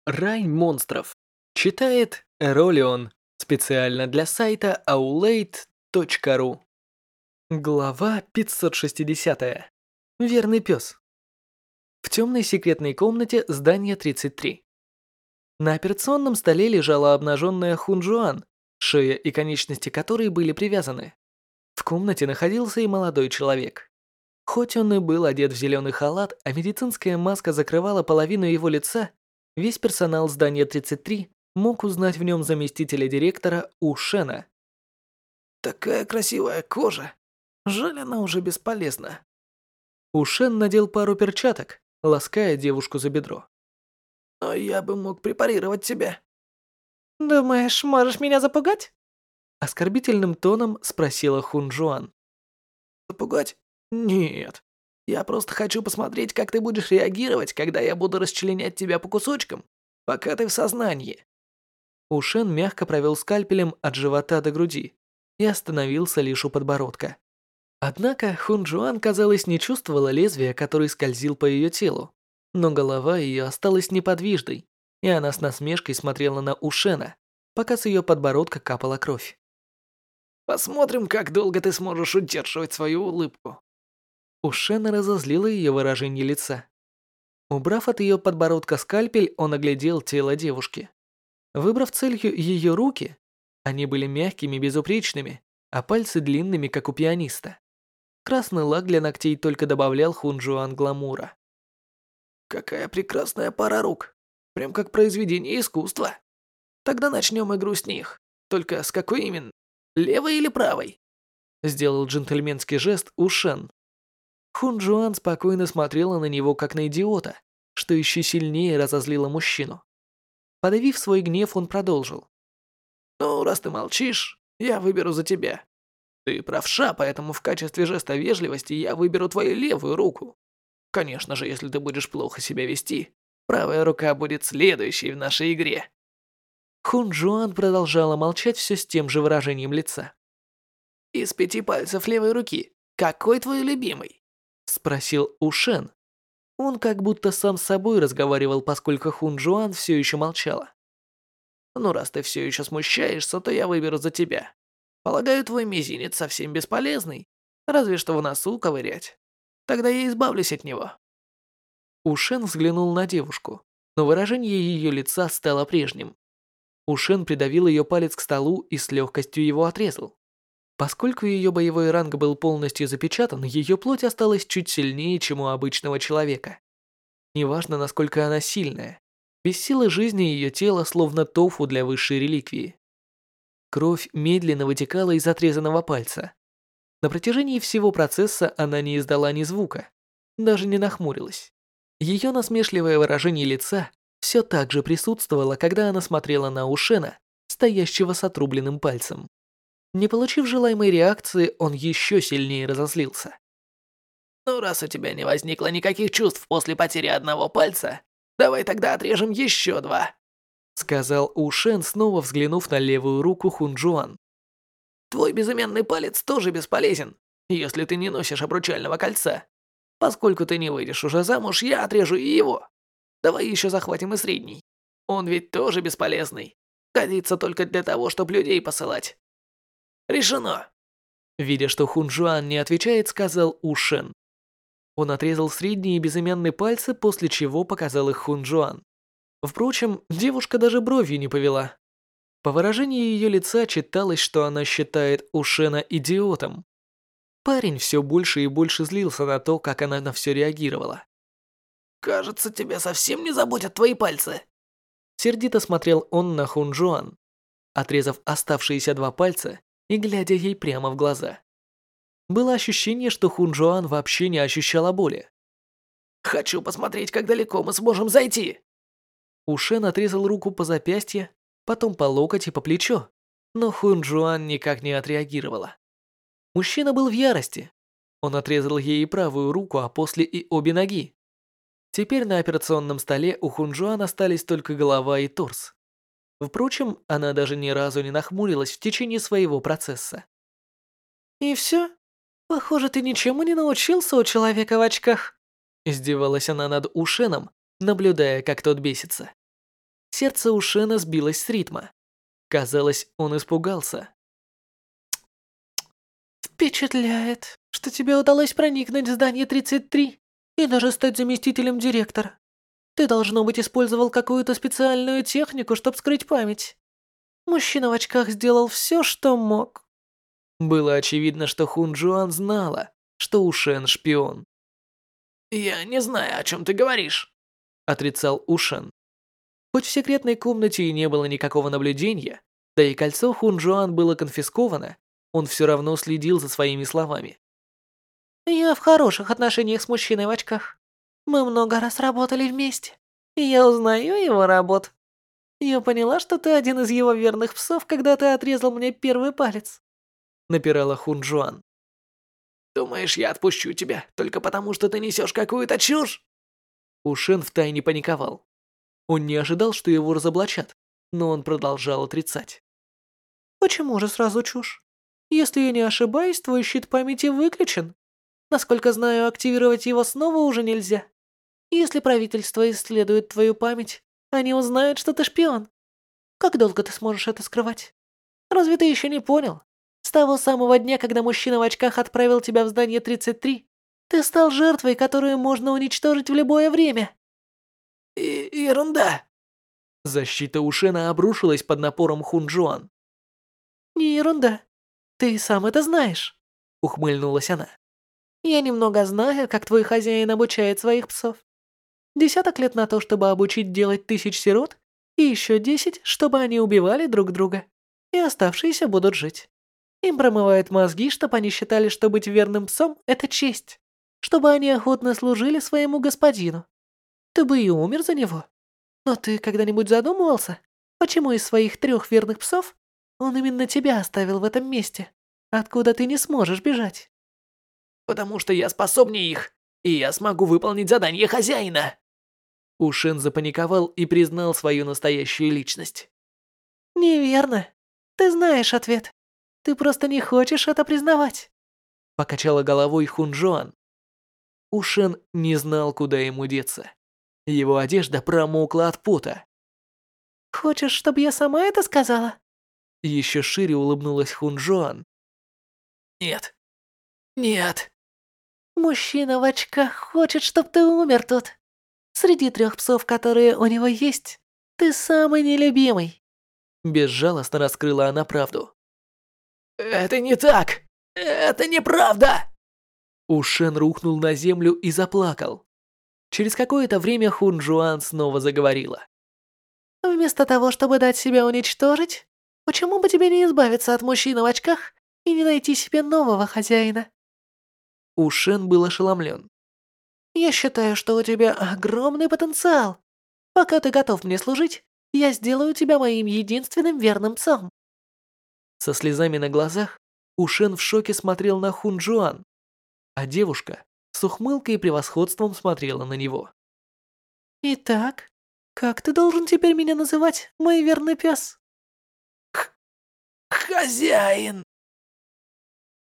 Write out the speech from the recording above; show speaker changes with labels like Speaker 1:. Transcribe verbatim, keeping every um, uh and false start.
Speaker 1: Рай монстров. Читает Эролион. Специально для сайта аулейт точка ру. Глава пятьсот шестьдесят. Верный пес. В темной секретной комнате здания тридцать три. На операционном столе лежала обнаженная Хунжуан, шея и конечности которой были привязаны. В комнате находился и молодой человек. Хоть он и был одет в зеленый халат, а медицинская маска закрывала половину его лица, весь персонал здания тридцать три мог узнать в нем заместителя директора У Шена.
Speaker 2: Такая красивая кожа. Жаль, она уже бесполезна.
Speaker 1: У Шен надел пару перчаток, лаская девушку за бедро.
Speaker 2: Но я бы мог препарировать тебя.
Speaker 3: «Думаешь, можешь меня запугать?»
Speaker 1: Оскорбительным тоном спросила Хунжуан.
Speaker 2: Запугать? Нет. Я просто хочу посмотреть, как ты будешь реагировать, когда я буду расчленять тебя по кусочкам, пока ты в сознании.
Speaker 1: У Шен мягко провел скальпелем от живота до груди и остановился лишь у подбородка. Однако Хунжуан, казалось, не чувствовала лезвия, который скользил по ее телу, но голова ее осталась неподвижной, и она с насмешкой смотрела на Ушена, пока с ее подбородка капала кровь.
Speaker 2: Посмотрим, как долго ты сможешь удерживать свою улыбку.
Speaker 1: Ушена разозлила ее выражение лица. Убрав от ее подбородка скальпель, он оглядел тело девушки. Выбрав целью ее руки, они были мягкими, безупречными, а пальцы длинными, как у пианиста. Красный лак для ногтей только добавлял Хунжуан гламура.
Speaker 2: Какая прекрасная пара рук. Прям как произведение искусства. Тогда начнем игру с них. Только с какой именно? Левой или правой?
Speaker 1: Сделал джентльменский жест Ушен. Хунжуан спокойно смотрела на него, как на идиота, что еще сильнее разозлило мужчину. Подавив свой гнев, он продолжил.
Speaker 2: Ну, раз ты молчишь, я выберу за тебя. Ты правша, поэтому в качестве жеста вежливости я выберу твою левую руку. Конечно же, если ты будешь плохо себя вести, правая рука будет следующей в нашей игре.
Speaker 1: Хунжуан продолжала молчать все с тем же выражением лица.
Speaker 2: Из пяти пальцев левой руки, какой твой любимый?
Speaker 1: Спросил Ушен. Он как будто сам с собой разговаривал, поскольку Хунжуан все еще молчала.
Speaker 2: Ну, раз ты все еще смущаешься, то я выберу за тебя. Полагаю, твой мизинец совсем бесполезный, разве что в носу ковырять. Тогда я избавлюсь от него.
Speaker 1: Ушен взглянул на девушку, но выражение ее лица стало прежним. Ушен придавил ее палец к столу и с легкостью его отрезал. Поскольку ее боевой ранг был полностью запечатан, ее плоть осталась чуть сильнее, чем у обычного человека. Неважно, насколько она сильная, без силы жизни ее тело словно тофу для высшей реликвии. Кровь медленно вытекала из отрезанного пальца. На протяжении всего процесса она не издала ни звука, даже не нахмурилась. Ее насмешливое выражение лица все так же присутствовало, когда она смотрела на Ушена, стоящего с отрубленным пальцем. Не получив желаемой реакции, он еще сильнее разозлился.
Speaker 2: Ну, раз у тебя не возникло никаких чувств после потери одного пальца, давай тогда отрежем еще два.
Speaker 1: Сказал Ушен, снова взглянув на левую руку Хунжуан.
Speaker 2: Твой безымянный палец тоже бесполезен, если ты не носишь обручального кольца. Поскольку ты не выйдешь уже замуж, я отрежу и его. Давай еще захватим и средний. Он ведь тоже бесполезный. Годится только для того, чтобы людей посылать. Решено.
Speaker 1: Видя, что Хунжуан не отвечает, сказал Ушен. Он отрезал средние и безымянные пальцы, после чего показал их Хунжуан. Впрочем, девушка даже бровью не повела. По выражению ее лица читалось, что она считает Ушена идиотом. Парень все больше и больше злился на то, как она на все реагировала.
Speaker 2: Кажется, тебя совсем не заботят твои пальцы.
Speaker 1: Сердито смотрел он на Хунжуан, отрезав оставшиеся два пальца и глядя ей прямо в глаза. Было ощущение, что Хунжуан вообще не ощущала боли.
Speaker 2: Хочу посмотреть, как далеко мы сможем зайти.
Speaker 1: Ушен отрезал руку по запястью, потом по локоть и по плечо, но Хунжуан никак не отреагировала. Мужчина был в ярости. Он отрезал ей и правую руку, а после и обе ноги. Теперь на операционном столе у Хунжуан остались только голова и торс. Впрочем, она даже ни разу не нахмурилась в течение своего процесса.
Speaker 3: «И все? Похоже, ты ничему не научился у человека в очках».
Speaker 1: Издевалась она над Ушеном, наблюдая, как тот бесится. Сердце у Шена сбилось с ритма. Казалось, он испугался.
Speaker 3: Впечатляет, что тебе удалось проникнуть в здание тридцать три и даже стать заместителем директора. Ты, должно быть, использовал какую-то специальную технику, чтобы скрыть память. Мужчина в очках сделал все, что мог.
Speaker 1: Было очевидно, что Хун Джуан знала, что Ушен шпион.
Speaker 2: «Я не знаю, о чем ты говоришь»,
Speaker 1: — отрицал Ушен. Хоть в секретной комнате и не было никакого наблюдения, да и кольцо Хун Джуан было конфисковано, он все равно следил за своими словами.
Speaker 3: Я в хороших отношениях с мужчиной в очках. Мы много раз работали вместе, и я узнаю его работу. Я поняла, что ты один из его верных псов, когда ты отрезал мне первый палец.
Speaker 1: Напирала Хун Джуан.
Speaker 2: «Думаешь, я отпущу тебя только потому, что ты несешь какую-то чушь?»
Speaker 1: Ушен втайне паниковал. Он не ожидал, что его разоблачат, но он продолжал отрицать.
Speaker 3: Почему же сразу чушь? Если я не ошибаюсь, твой щит памяти выключен. Насколько знаю, активировать его снова уже нельзя. Если правительство исследует твою память, они узнают, что ты шпион. Как долго ты сможешь это скрывать? Разве ты еще не понял? С того самого дня, когда мужчина в очках отправил тебя в здание тридцать три, ты стал жертвой, которую можно уничтожить в любое время.
Speaker 2: И ерунда.
Speaker 1: Защита Ушена обрушилась под напором Хун Джуан.
Speaker 3: Не ерунда. Ты сам это знаешь,
Speaker 1: Ухмыльнулась она.
Speaker 3: Я немного знаю, как твой хозяин обучает своих псов. Десяток лет на то, чтобы обучить делать тысяч сирот, и еще десять, чтобы они убивали друг друга, и оставшиеся будут жить. Им промывают мозги, чтобы они считали, что быть верным псом – это честь, чтобы они охотно служили своему господину. Ты бы и умер за него. Но ты когда-нибудь задумывался, почему из своих трех верных псов он именно тебя оставил в этом месте, откуда ты не сможешь бежать?
Speaker 2: Потому что я способнее их, и я смогу выполнить задание хозяина.
Speaker 1: Ушен запаниковал и признал свою настоящую личность.
Speaker 3: Неверно. Ты знаешь ответ. Ты просто не хочешь это признавать.
Speaker 1: Покачала головой Хун Джуан. Ушен не знал, куда ему деться. Его одежда промокла от пота.
Speaker 3: Хочешь, чтобы я сама это сказала?
Speaker 1: Еще шире улыбнулась Хун Джуан.
Speaker 2: Нет. Нет.
Speaker 3: Мужчина в очках хочет, чтобы ты умер тут. Среди трех псов, которые у него есть, ты самый нелюбимый.
Speaker 1: Безжалостно раскрыла она правду.
Speaker 2: Это не так. Это неправда.
Speaker 1: Ушен рухнул на землю и заплакал. Через какое-то время Хун Джуан снова заговорила.
Speaker 3: Вместо того, чтобы дать себя уничтожить, почему бы тебе не избавиться от мужчины в очках и не найти себе нового хозяина?
Speaker 1: Ушен был ошеломлен.
Speaker 3: Я считаю, что у тебя огромный потенциал. Пока ты готов мне служить, я сделаю тебя моим единственным верным псом.
Speaker 1: Со слезами на глазах Ушен в шоке смотрел на Хун Джуан, а девушка с ухмылкой и превосходством смотрела на него.
Speaker 3: Итак, как ты должен теперь меня называть, мой верный пес?
Speaker 2: Хозяин.